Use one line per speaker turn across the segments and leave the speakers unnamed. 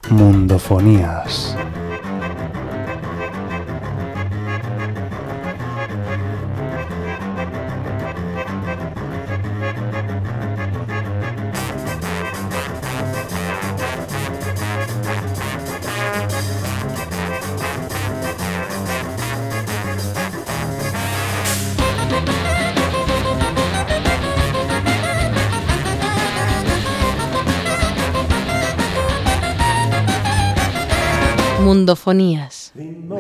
Mundofonías.
Mundofonías.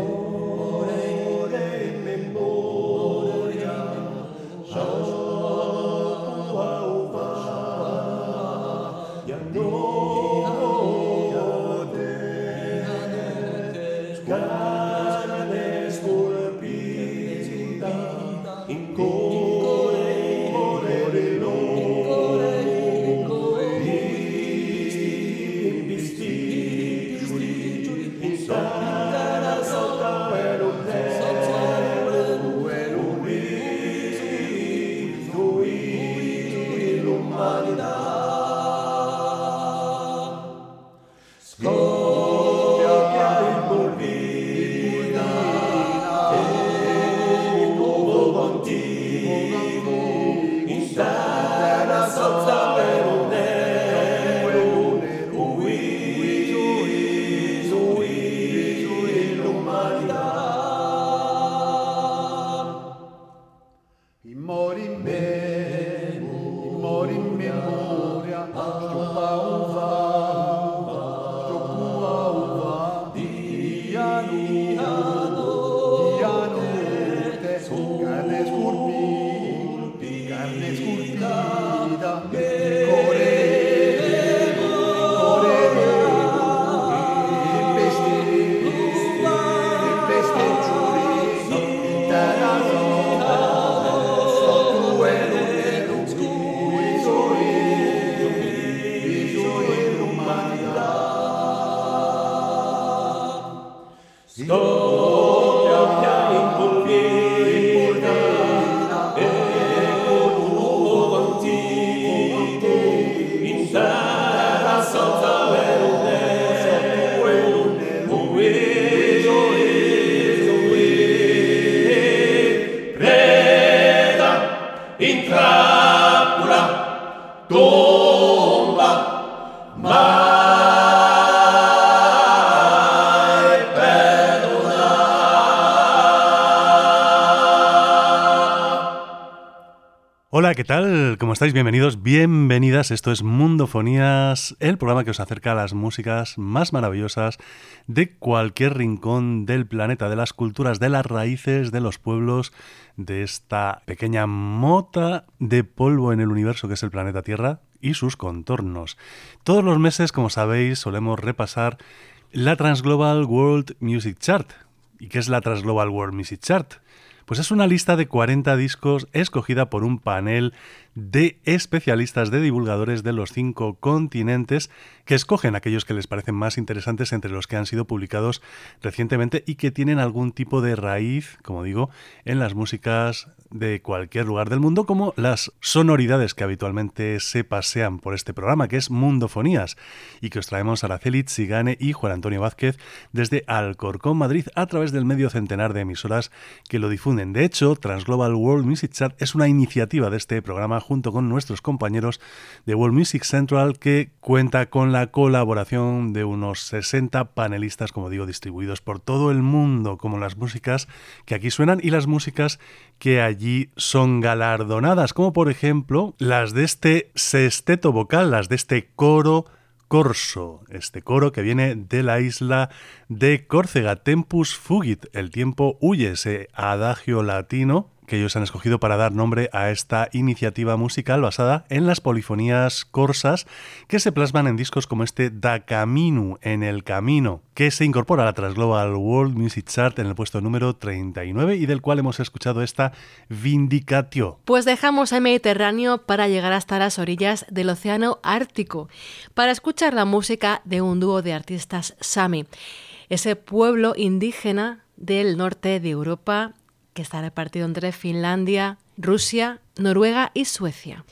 Hola, ¿qué tal? ¿Cómo estáis? Bienvenidos, bienvenidas. Esto es Mundofonías, el programa que os acerca a las músicas más maravillosas de cualquier rincón del planeta, de las culturas, de las raíces, de los pueblos, de esta pequeña mota de polvo en el universo que es el planeta Tierra y sus contornos. Todos los meses, como sabéis, solemos repasar la Transglobal World Music Chart. ¿Y qué es la Transglobal World Music Chart? Pues es una lista de 40 discos escogida por un panel de especialistas, de divulgadores de los 5 continentes que escogen aquellos que les parecen más interesantes entre los que han sido publicados recientemente y que tienen algún tipo de raíz, como digo, en las músicas de cualquier lugar del mundo, como las sonoridades que habitualmente se pasean por este programa, que es Mundofonías, y que os traemos Araceli Tsigane y Juan Antonio Vázquez desde Alcorcón, Madrid, a través del medio centenar de emisoras que lo difunden. De hecho, Transglobal World Music Chart es una iniciativa de este programa junto con nuestros compañeros de World Music Central, que cuenta con la colaboración de unos 60 panelistas, como digo, distribuidos por todo el mundo, como las músicas que aquí suenan y las músicas que allí son galardonadas, como por ejemplo las de este sexteto vocal, las de este coro corso, este coro que viene de la isla de Córcega, Tempus Fugit, el tiempo huye, ese adagio latino que ellos han escogido para dar nombre a esta iniciativa musical basada en las polifonías corsas que se plasman en discos como este Da Camino, en el camino, que se incorpora a la Transglobal World Music Chart en el puesto número 39 y del cual hemos escuchado esta Vindicatio.
Pues dejamos el Mediterráneo para llegar hasta las orillas del Océano Ártico, para escuchar la música de un dúo de artistas Sami, ese pueblo indígena del norte de Europa que está repartido entre Finlandia, Rusia, Noruega y Suecia.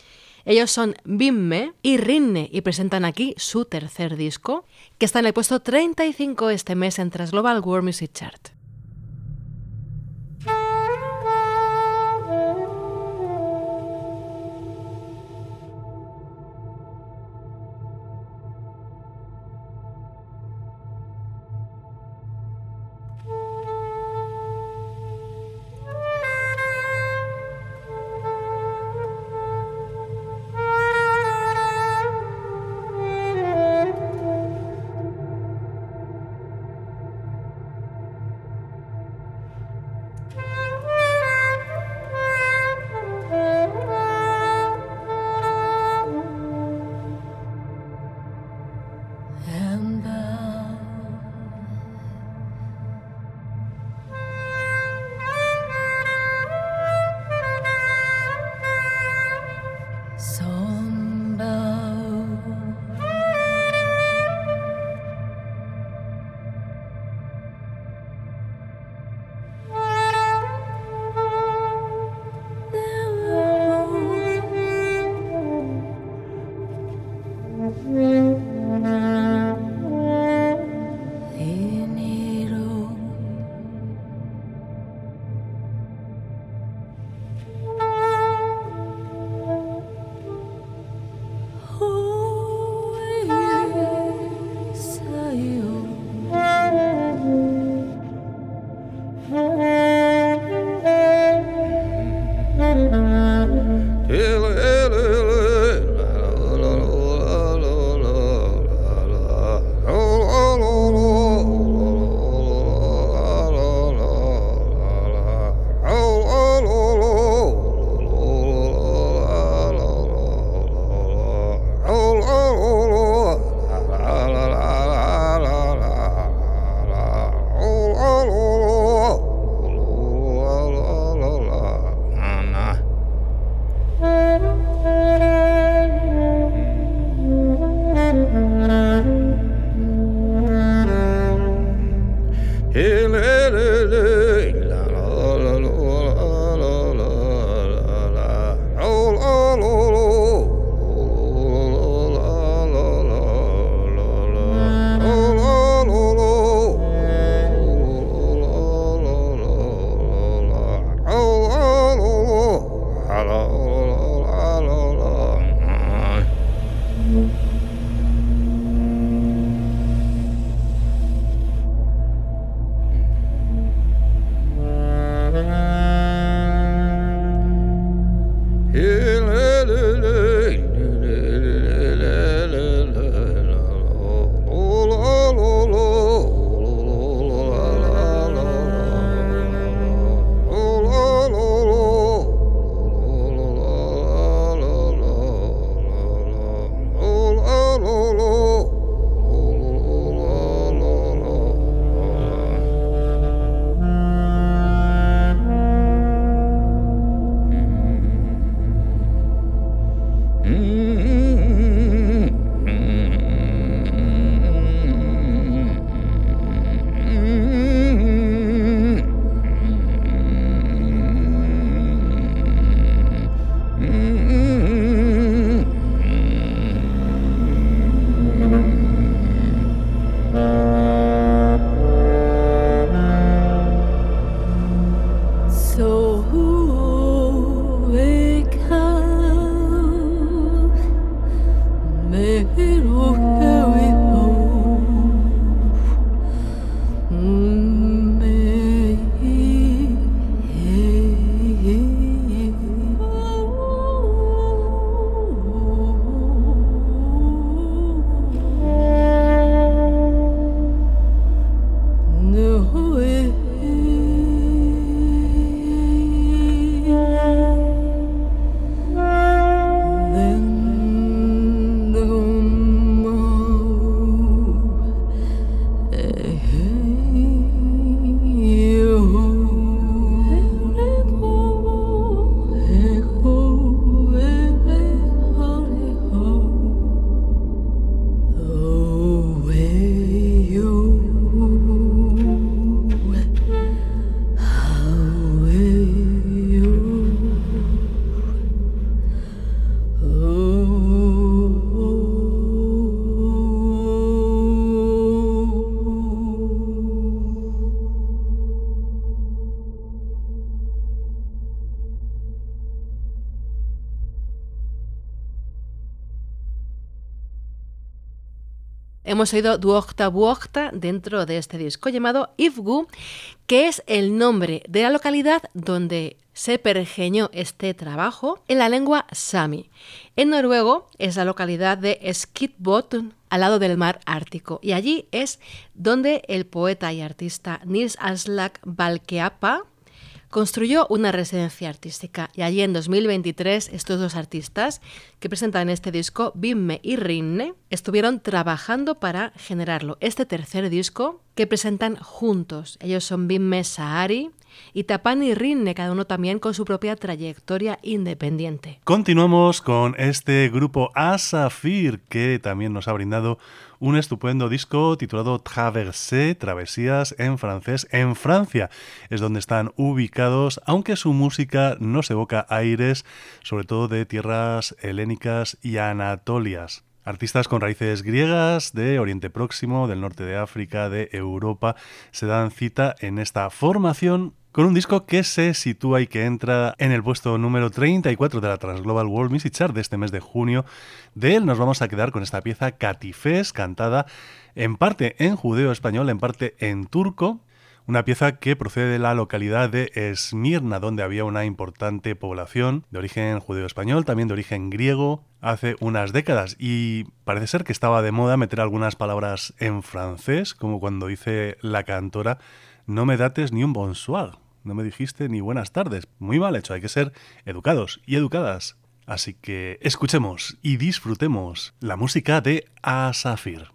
Ellos son Vimme y Rinne y presentan aquí su tercer disco, que está en el puesto 35 este mes en Trans Global World Music Chart. Hemos oído Duokta Buokta dentro de este disco llamado Ifgu, que es el nombre de la localidad donde se pergeñó este trabajo en la lengua sami. En noruego es la localidad de Skidbotn, al lado del mar Ártico, y allí es donde el poeta y artista Nils Aslak Valkeapää construyó una residencia artística. Y allí en 2023 estos dos artistas que presentan este disco, Vimme y Rinne, estuvieron trabajando para generarlo. Este tercer disco que presentan juntos. Ellos son Vimme Saari y Tapani Rinne, cada uno también con su propia trayectoria independiente.
Continuamos con este grupo Asafir, que también nos ha brindado un estupendo disco titulado Traversée, Travesías en francés. En Francia es donde están ubicados, aunque su música nos evoca aires, sobre todo de tierras helénicas y anatolias. Artistas con raíces griegas, de Oriente Próximo, del norte de África, de Europa, se dan cita en esta formación con un disco que se sitúa y que entra en el puesto número 34 de la Transglobal World Music Chart de este mes de junio. De él nos vamos a quedar con esta pieza Catifés, cantada en parte en judeo-español, en parte en turco. Una pieza que procede de la localidad de Esmirna, donde había una importante población de origen judeo-español, también de origen griego, hace unas décadas. Y parece ser que estaba de moda meter algunas palabras en francés, como cuando dice la cantora, no me dates ni un bonsoir, no me dijiste ni buenas tardes. Muy mal hecho, hay que ser educados y educadas. Así que escuchemos y disfrutemos la música de Asafir.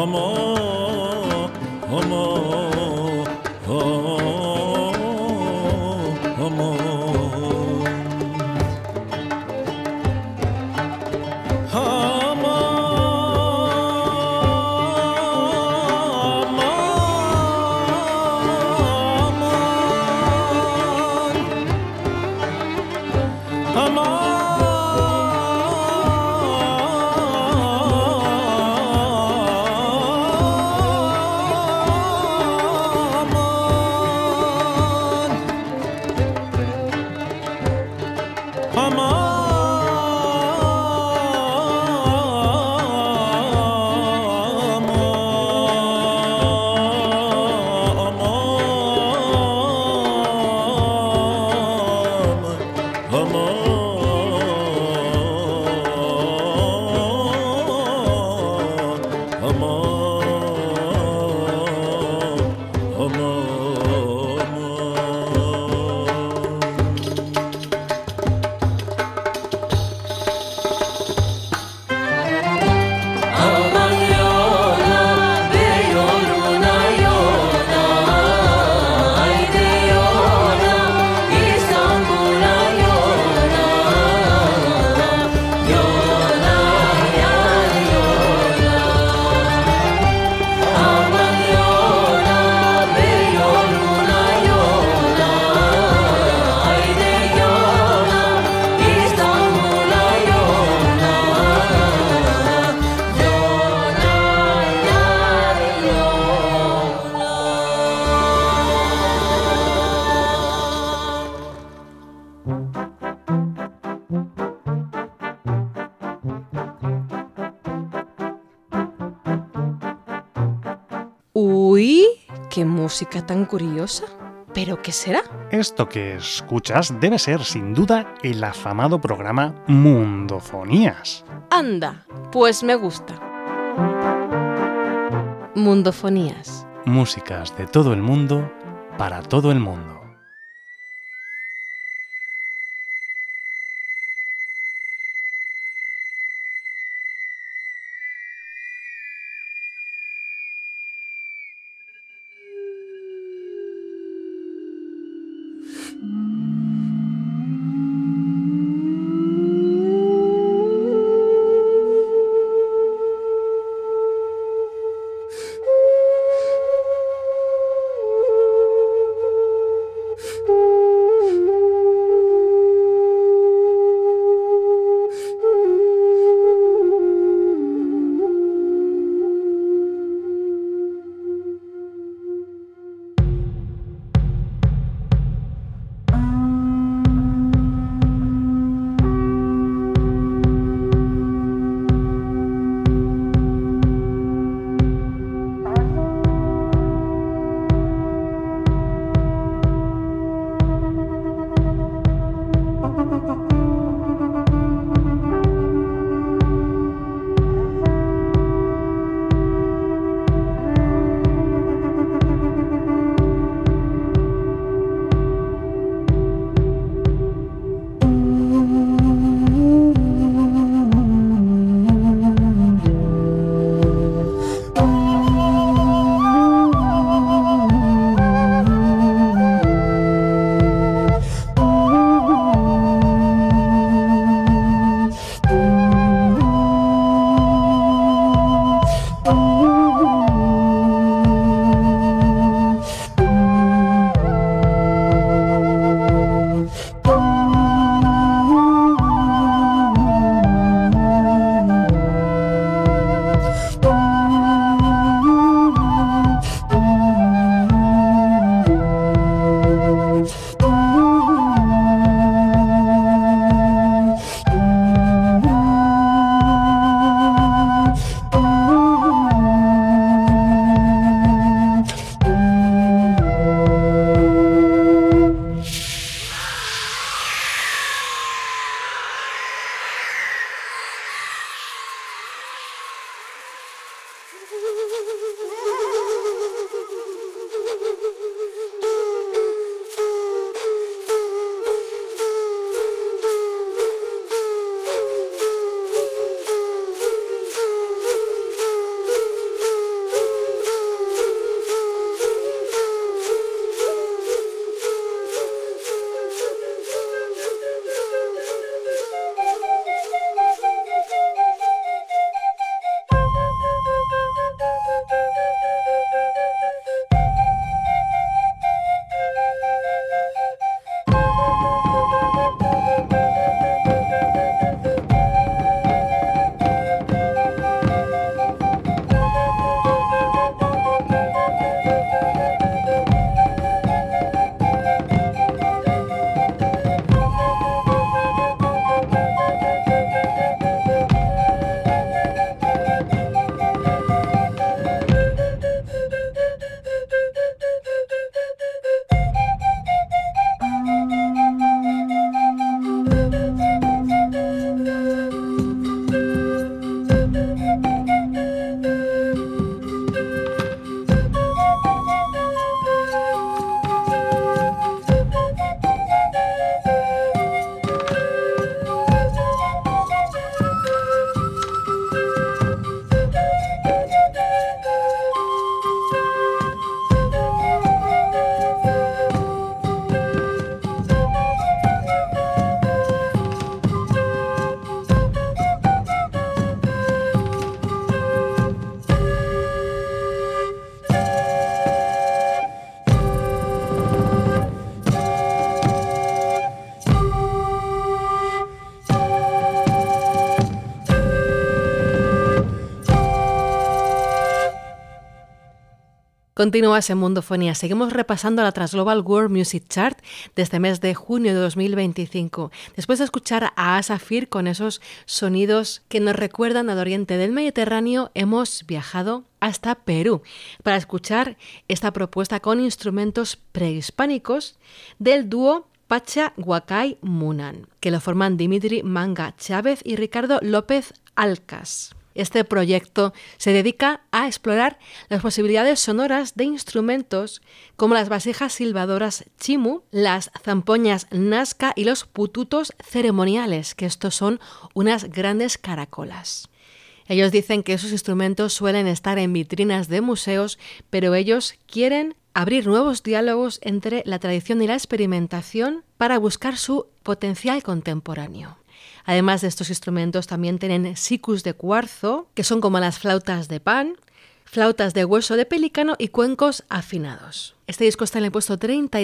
Uy, qué música tan curiosa. ¿Pero qué será?
Esto que escuchas debe ser, sin duda, el afamado programa Mundofonías.
Anda, pues me gusta. Mundofonías.
Músicas de todo el mundo, para todo el mundo.
Continúas en Mundofonía. Seguimos repasando la Transglobal World Music Chart de este mes de junio de 2025. Después de escuchar a Asafir con esos sonidos que nos recuerdan al oriente del Mediterráneo, hemos viajado hasta Perú para escuchar esta propuesta con instrumentos prehispánicos del dúo Pacha Huacay Munan, que lo forman Dimitri Manga Chávez y Ricardo López Alcas. Este proyecto se dedica a explorar las posibilidades sonoras de instrumentos como las vasijas silbadoras chimu, las zampoñas nazca y los pututos ceremoniales, que estos son unas grandes caracolas. Ellos dicen que esos instrumentos suelen estar en vitrinas de museos, pero ellos quieren abrir nuevos diálogos entre la tradición y la experimentación para buscar su potencial contemporáneo. Además de estos instrumentos también tienen sikus de cuarzo, que son como las flautas de pan, flautas de hueso de pelícano y cuencos afinados. Este disco está en el puesto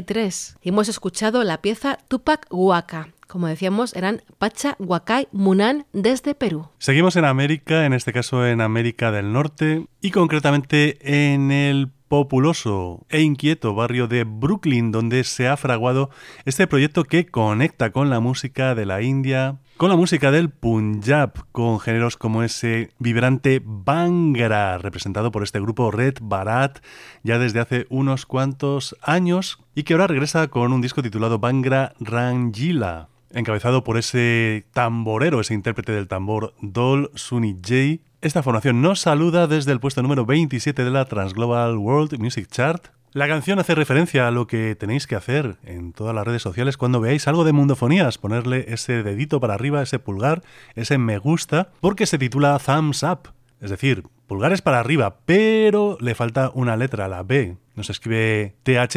33 y hemos escuchado la pieza Tupac Huaca. Como decíamos, eran Pacha Huacay Munan desde Perú.
Seguimos en América, en este caso en América del Norte y concretamente en el populoso e inquieto barrio de Brooklyn, donde se ha fraguado este proyecto que conecta con la música de la India, con la música del Punjab, con géneros como ese vibrante Bhangra, representado por este grupo Red Bharat ya desde hace unos cuantos años, y que ahora regresa con un disco titulado Bhangra Rangila, encabezado por ese tamborero, ese intérprete del tambor Dol Sunny J. Esta formación nos saluda desde el puesto número 27 de la Transglobal World Music Chart. La canción hace referencia a lo que tenéis que hacer en todas las redes sociales cuando veáis algo de Mundofonías, ponerle ese dedito para arriba, ese pulgar, ese me gusta, porque se titula Thumbs Up, es decir, pulgares para arriba, pero le falta una letra, la B. No se escribe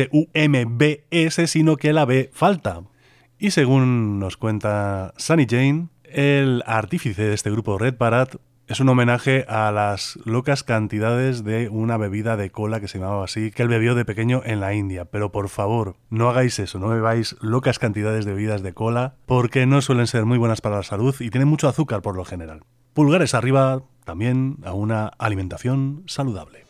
THUMBS, sino que la B falta. Y según nos cuenta Sunny Jane, el artífice de este grupo Red Bharat es un homenaje a las locas cantidades de una bebida de cola que se llamaba así, que él bebió de pequeño en la India. Pero por favor, no hagáis eso, no bebáis locas cantidades de bebidas de cola, porque no suelen ser muy buenas para la salud y tienen mucho azúcar por lo general. Pulgares arriba también a una alimentación saludable.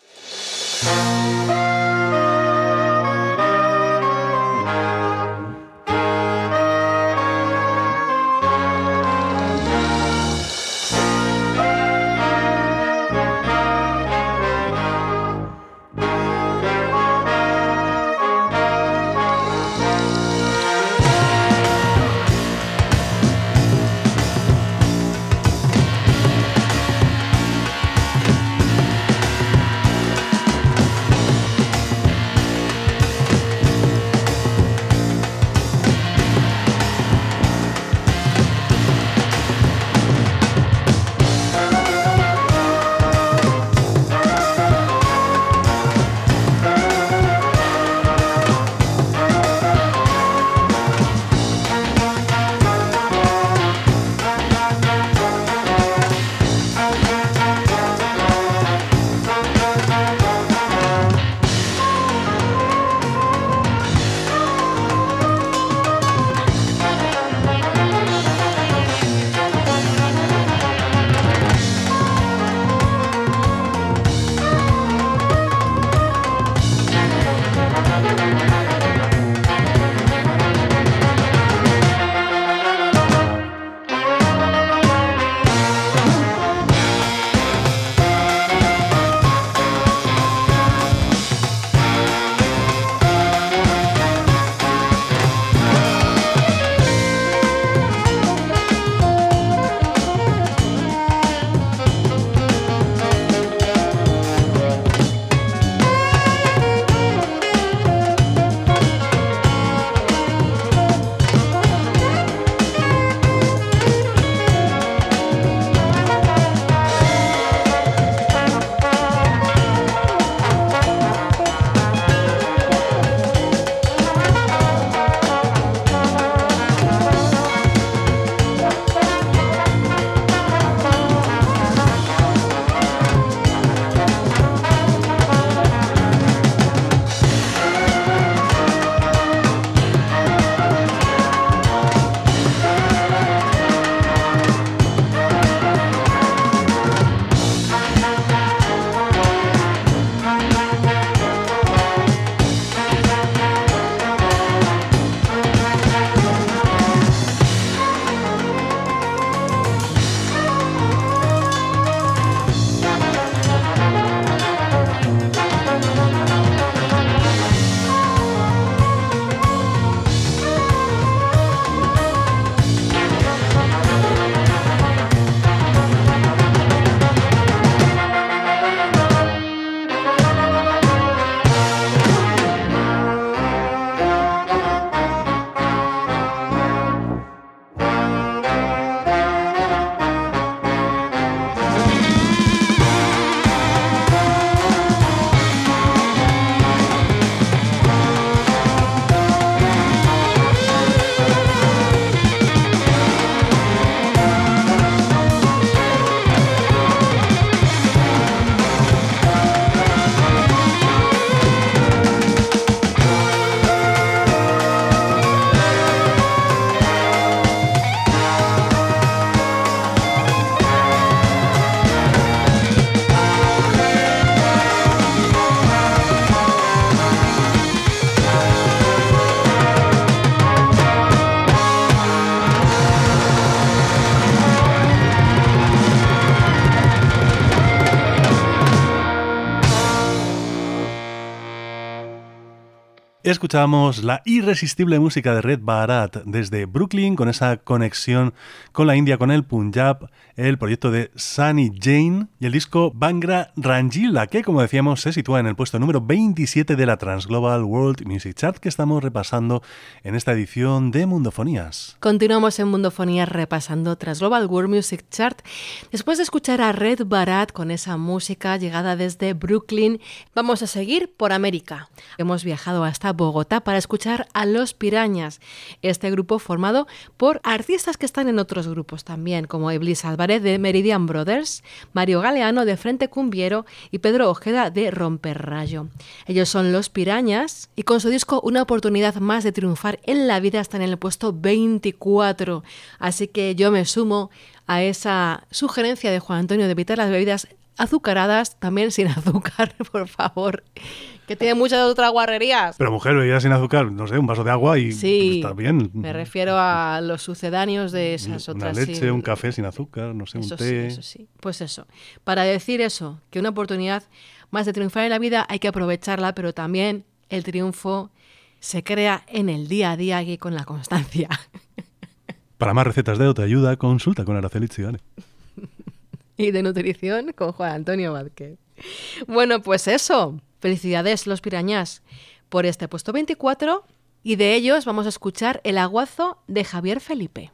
Escuchábamos la irresistible música de Red Bharat desde Brooklyn, con esa conexión con la India, con el Punjab, el proyecto de Sunny Jane y el disco Bhangra Rangila, que, como decíamos, se sitúa en el puesto número 27 de la Transglobal World Music Chart que estamos repasando en esta edición de Mundofonías.
Continuamos en Mundofonías repasando Transglobal World Music Chart. Después de escuchar a Red Bharat con esa música llegada desde Brooklyn, vamos a seguir por América. Hemos viajado hasta Bogotá para escuchar a Los Pirañas, este grupo formado por artistas que están en otros grupos también, como Iblis Álvarez de Meridian Brothers, Mario Galeano de Frente Cumbiero y Pedro Ojeda de Romperrayo. Ellos son Los Pirañas y con su disco Una oportunidad más de triunfar en la vida están en el puesto 24, así que yo me sumo a esa sugerencia de Juan Antonio de evitar las bebidas azucaradas, también sin azúcar, por favor, que tiene muchas otras guarrerías.
Pero mujer, bebidas sin azúcar, no sé, un vaso de agua y
sí,
está bien.
Me refiero a los sucedáneos de esas otras.
Una leche, un café sin azúcar, no sé,
eso
un té.
Sí, eso sí. Pues eso, para decir eso, que una oportunidad más de triunfar en la vida hay que aprovecharla, pero también el triunfo se crea en el día a día y con la constancia.
Para más recetas de autoayuda, consulta con Araceli Chigane.
Y de nutrición con Juan Antonio Vázquez. Bueno, pues eso. Felicidades, Los Pirañas, por este puesto 24. Y de ellos vamos a escuchar El aguazo de Javier Felipe.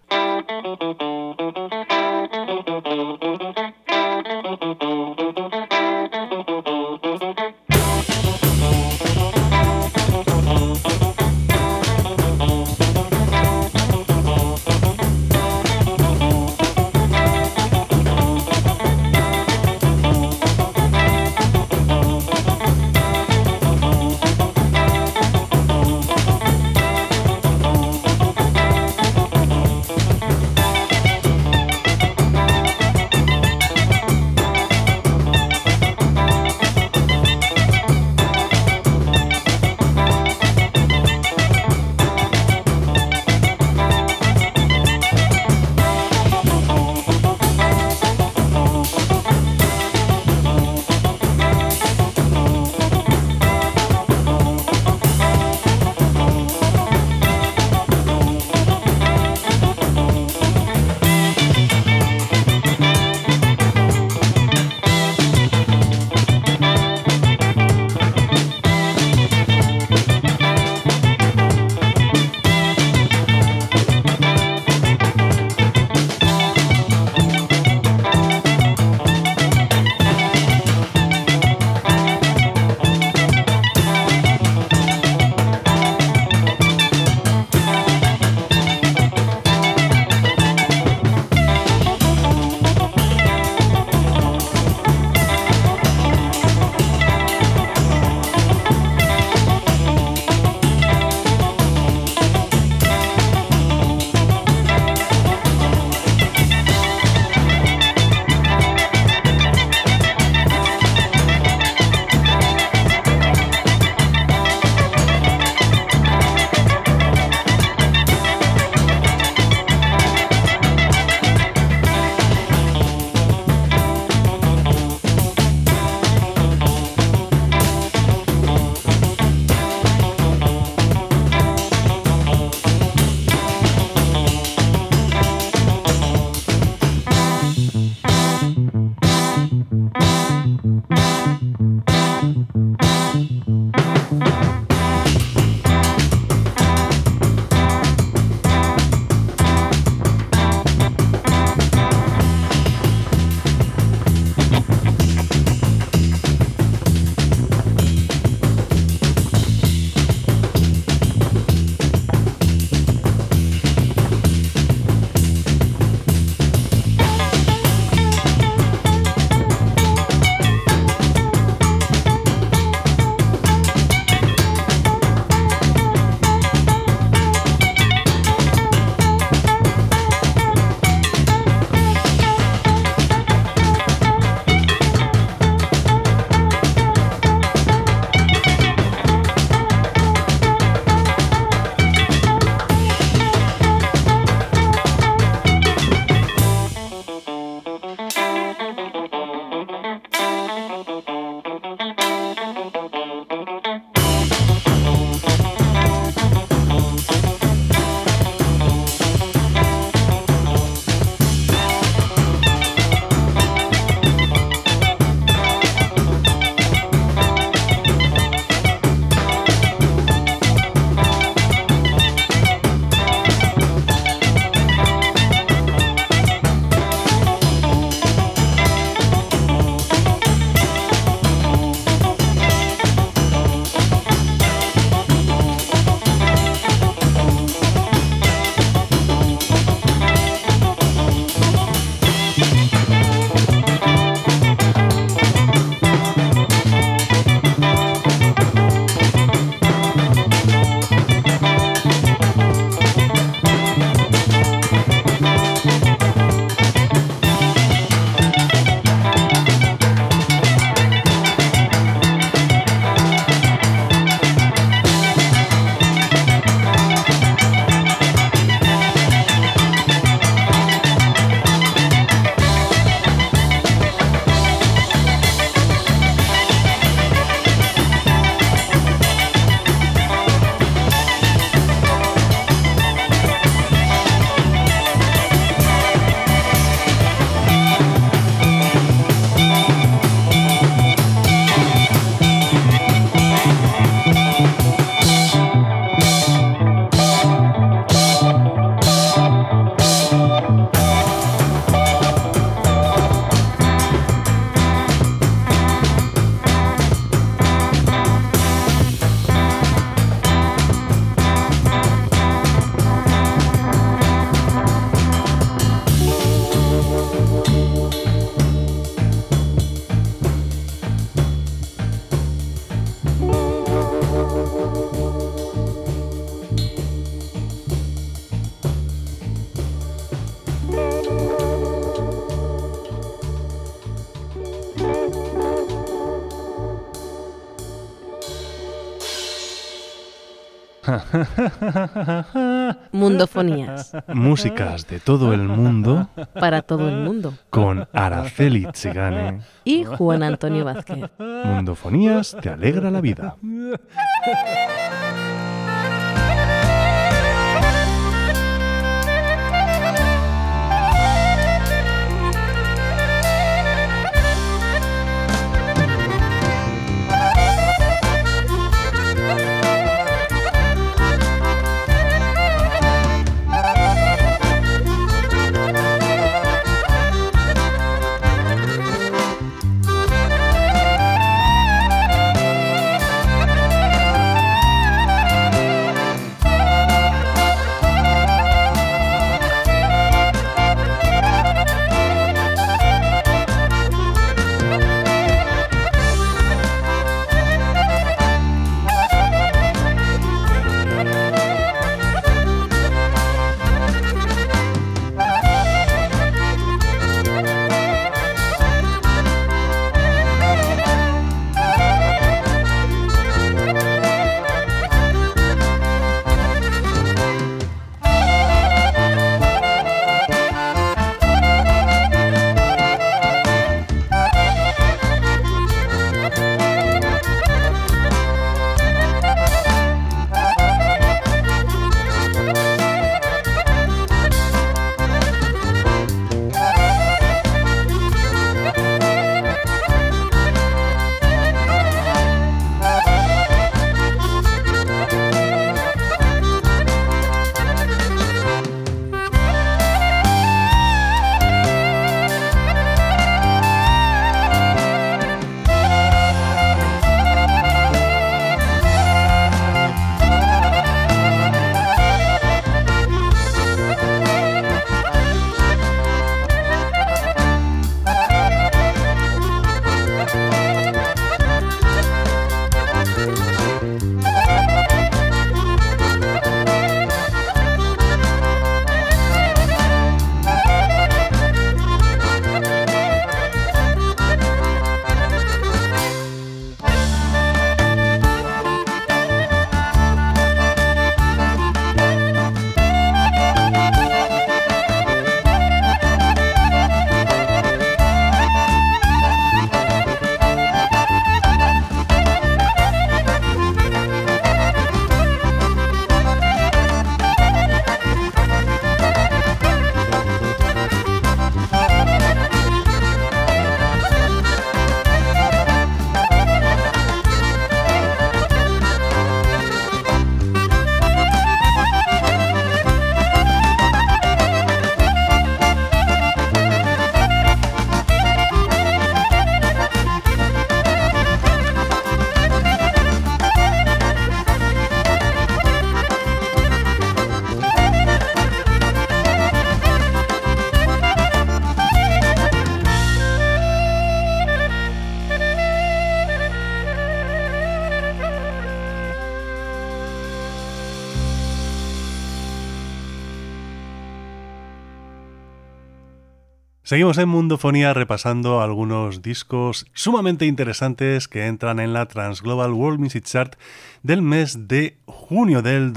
Mundofonías.
Músicas de todo el mundo.
Para todo el mundo.
Con Araceli Tsigane.
Y Juan Antonio Vázquez.
Mundofonías te alegra la vida. Seguimos en Mundofonía repasando algunos discos sumamente interesantes que entran en la Transglobal World Music Chart del mes de junio del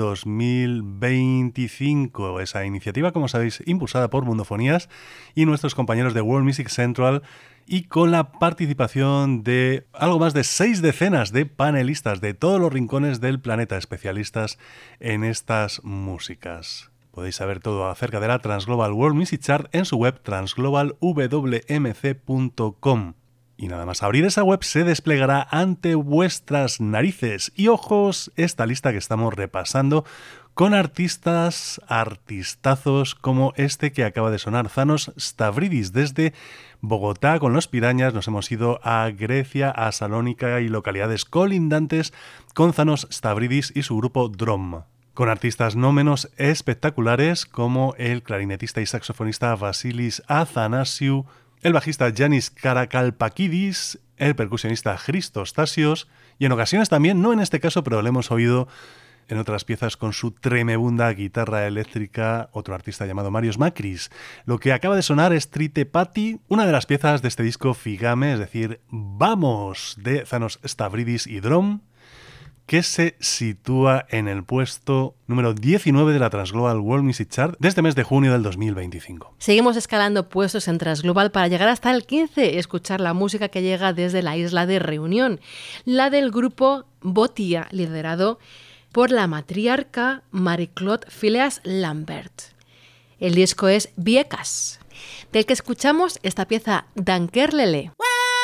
2025. Esa iniciativa, como sabéis, impulsada por Mundofonías y nuestros compañeros de World Music Central, y con la participación de algo más de 6 decenas de panelistas de todos los rincones del planeta, especialistas en estas músicas. Podéis saber todo acerca de la Transglobal World Music Chart en su web transglobalwmc.com. Y nada más abrir esa web se desplegará ante vuestras narices y ojos esta lista que estamos repasando con artistazos como este que acaba de sonar, Thanos Stavridis. Desde Bogotá con los Pirañas nos hemos ido a Grecia, a Salónica y localidades colindantes con Thanos Stavridis y su grupo Drom. Con artistas no menos espectaculares como el clarinetista y saxofonista Vasilis Athanasiou, el bajista Yanis Karakalpakidis, el percusionista Christos Stasios y en ocasiones también, no en este caso, pero lo hemos oído en otras piezas con su tremebunda guitarra eléctrica, otro artista llamado Marios Makris. Lo que acaba de sonar es Tritepati, una de las piezas de este disco Figame, es decir, Vamos, de Thanos Stavridis y Drom, que se sitúa en el puesto número 19 de la Transglobal World Music Chart de este mes de junio del 2025.
Seguimos escalando puestos en Transglobal para llegar hasta el 15 y escuchar la música que llega desde la isla de Reunión, la del grupo Botia, liderado por la matriarca Marie-Claude Phileas Lambert. El disco es Viecas, del que escuchamos esta pieza Dankerlele.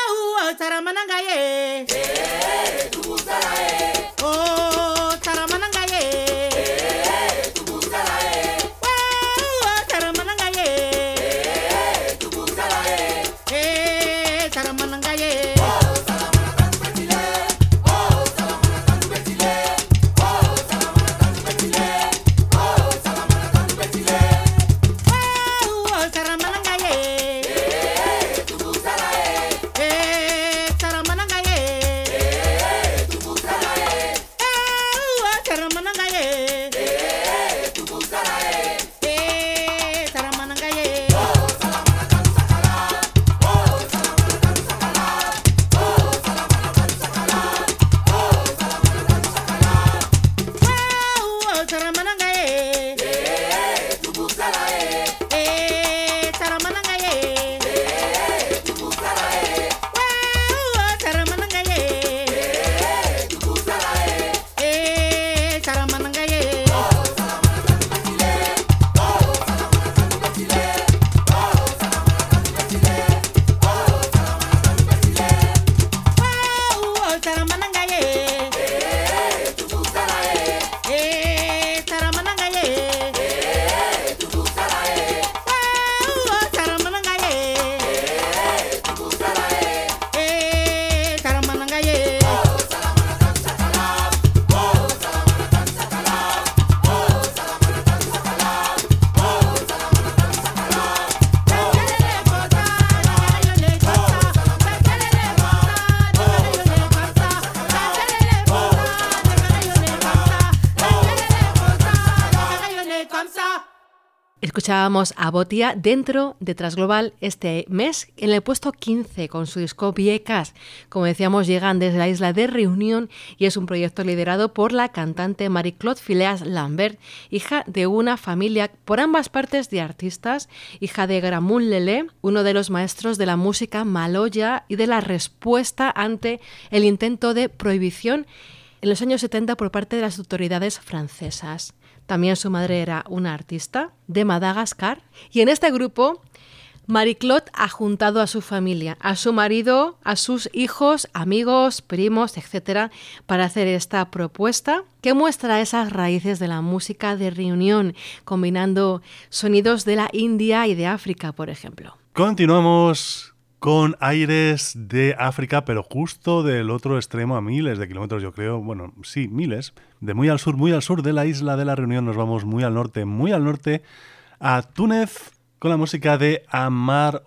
Escuchábamos a Botia dentro de Transglobal este mes en el puesto 15 con su disco Viecas. Como decíamos, llegan desde la isla de Reunión y es un proyecto liderado por la cantante Marie-Claude Phileas Lambert, hija de una familia por ambas partes de artistas, hija de Gramun Lele, uno de los maestros de la música maloya y de la respuesta ante el intento de prohibición en los años 70 por parte de las autoridades francesas. También su madre era una artista de Madagascar. Y en este grupo, Marie-Claude ha juntado a su familia, a su marido, a sus hijos, amigos, primos, etc., para hacer esta propuesta que muestra esas raíces de la música de Reunión, combinando sonidos de la India y de África, por ejemplo.
Continuamos con aires de África, pero justo del otro extremo, a miles de kilómetros, yo creo, bueno, sí, miles, de muy al sur de la isla de la Reunión, nos vamos muy al norte, a Túnez, con la música de Amar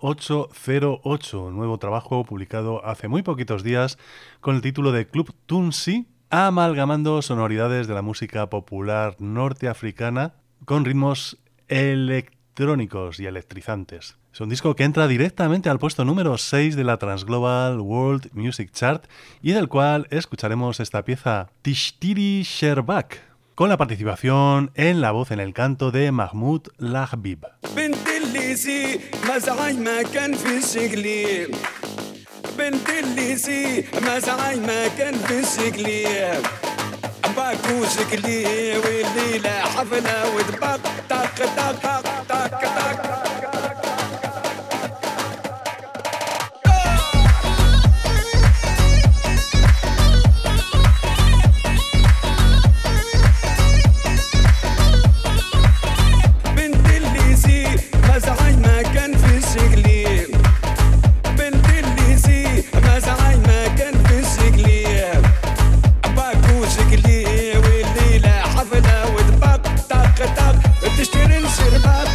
808, un nuevo trabajo publicado hace muy poquitos días con el título de Club Tunsi, amalgamando sonoridades de la música popular norteafricana con ritmos electrónicos y electrizantes. Es un disco que entra directamente al puesto número 6 de la Transglobal World Music Chart y del cual escucharemos esta pieza Tishtiri Sherbak, con la participación en la voz, en el canto de Mahmoud Lahbib.
تشتري الشربات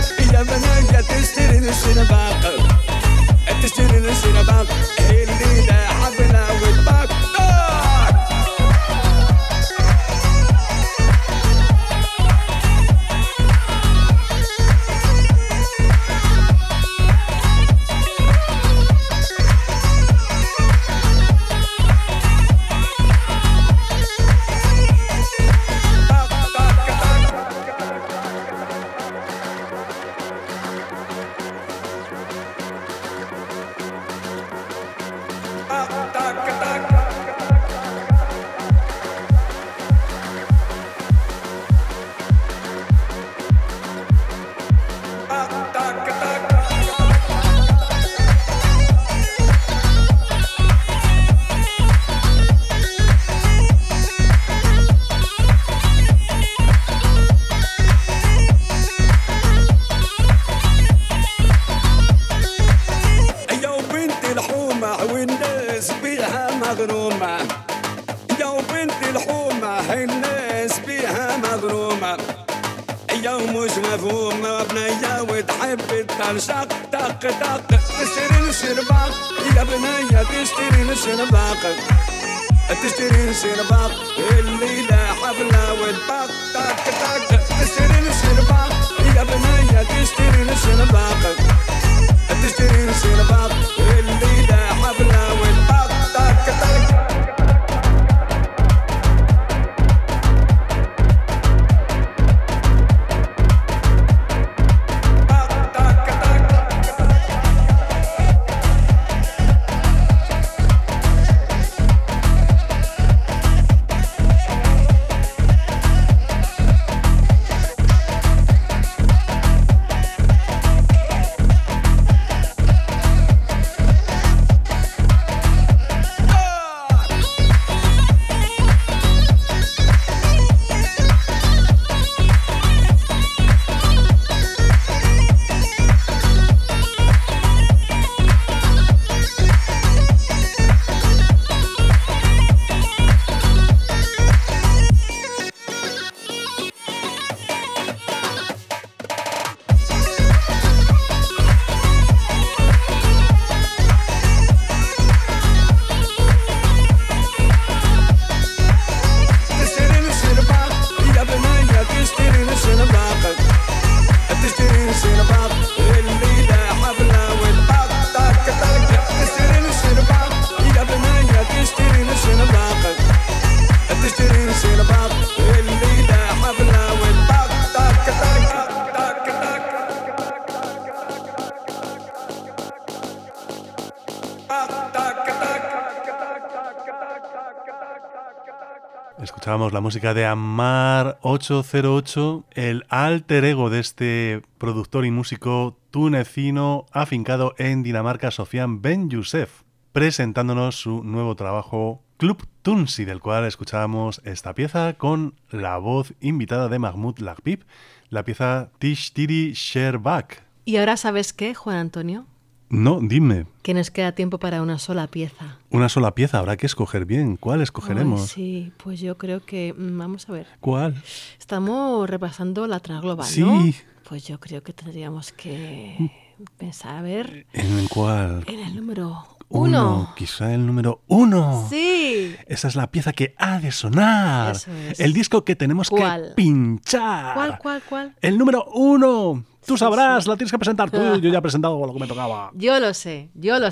مغرومة يا بنت الحومة هاي الناس بيها مغرومة يا مش مفهومة بنية وتحب تلشق طق طق تشتري الشرباق يا بنية تشتري الشرباق تشتري الشرباق الليلة حفلة والطق طق طق تشتري الشرباق يا بنية تشتري الشرباق تشتري الشرباق الليلة حفلة والطق طق طق
Escuchábamos la música de Ammar 808, el alter ego de este productor y músico tunecino afincado en Dinamarca, Sofian Ben Youssef, presentándonos su nuevo trabajo Club Tunsi, del cual escuchábamos esta pieza con la voz invitada de Mahmoud Lagbib, la pieza Tishtiri Sherbak.
¿Y ahora sabes qué, Juan Antonio?
No, dime.
Que nos queda tiempo para una sola pieza.
Una sola pieza, habrá que escoger bien. ¿Cuál escogeremos?
Ay, sí, pues yo creo que... Vamos a ver.
¿Cuál?
Estamos repasando la Transglobal,
sí.
¿no? Pues yo creo que tendríamos que pensar, a ver...
¿En cuál?
En el número 1.
Quizá el número 1.
Sí.
Esa es la pieza que ha de sonar.
Eso es.
El disco que tenemos que pinchar.
¿Cuál?
El número 1. Tú sabrás,
sí.
La tienes que presentar tú. Yo ya he presentado lo que me tocaba.
Yo lo sé.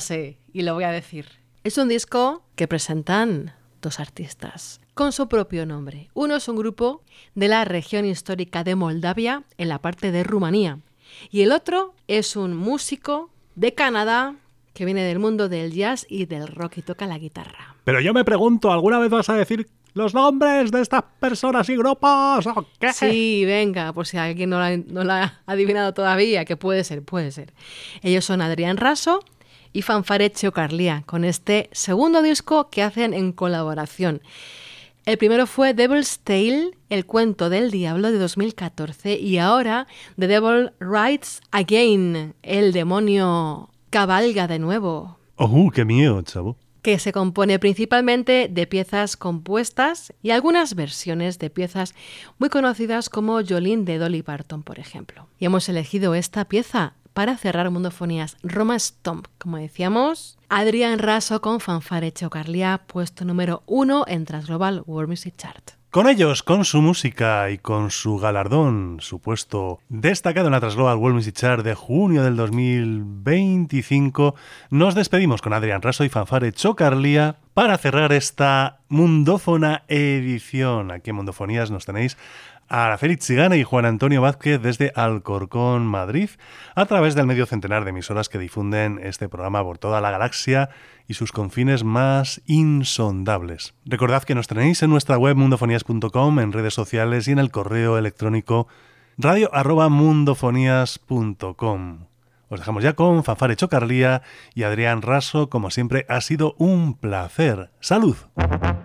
Y lo voy a decir. Es un disco que presentan dos artistas con su propio nombre. Uno es un grupo de la región histórica de Moldavia, en la parte de Rumanía. Y el otro es un músico de Canadá que viene del mundo del jazz y del rock y toca la guitarra.
Pero yo me pregunto, ¿alguna vez vas a decir los nombres de estas personas y grupos o qué?
Sí, venga, por si alguien no la ha adivinado todavía, que puede ser. Ellos son Adrián Raso y Fanfare Chocarlia, con este segundo disco que hacen en colaboración. El primero fue Devil's Tale, el cuento del diablo, de 2014, y ahora The Devil Rides Again, el demonio cabalga de nuevo.
¡Oh, qué miedo, chavo!
Que se compone principalmente de piezas compuestas y algunas versiones de piezas muy conocidas como Jolene de Dolly Parton, por ejemplo. Y hemos elegido esta pieza para cerrar Mundofonías, Roma Stomp, como decíamos, Adrián Raso con Fanfare Chocarlia, puesto número 1 en Transglobal World Music Chart.
Con ellos, con su música y con su galardón, su puesto destacado en la Transglobal World Music Chart de junio del 2025, nos despedimos con Adrián Raso y Fanfare Chocarlia para cerrar esta mundófona edición. Aquí en Mundofonías nos tenéis a Araceli Chigana y Juan Antonio Vázquez desde Alcorcón, Madrid, a través del medio centenar de emisoras que difunden este programa por toda la galaxia y sus confines más insondables. Recordad que nos tenéis en nuestra web mundofonías.com, en redes sociales y en el correo electrónico radio@mundofonías.com. Os dejamos ya con Fanfare Chocarlia y Adrián Raso. Como siempre, ha sido un placer. ¡Salud!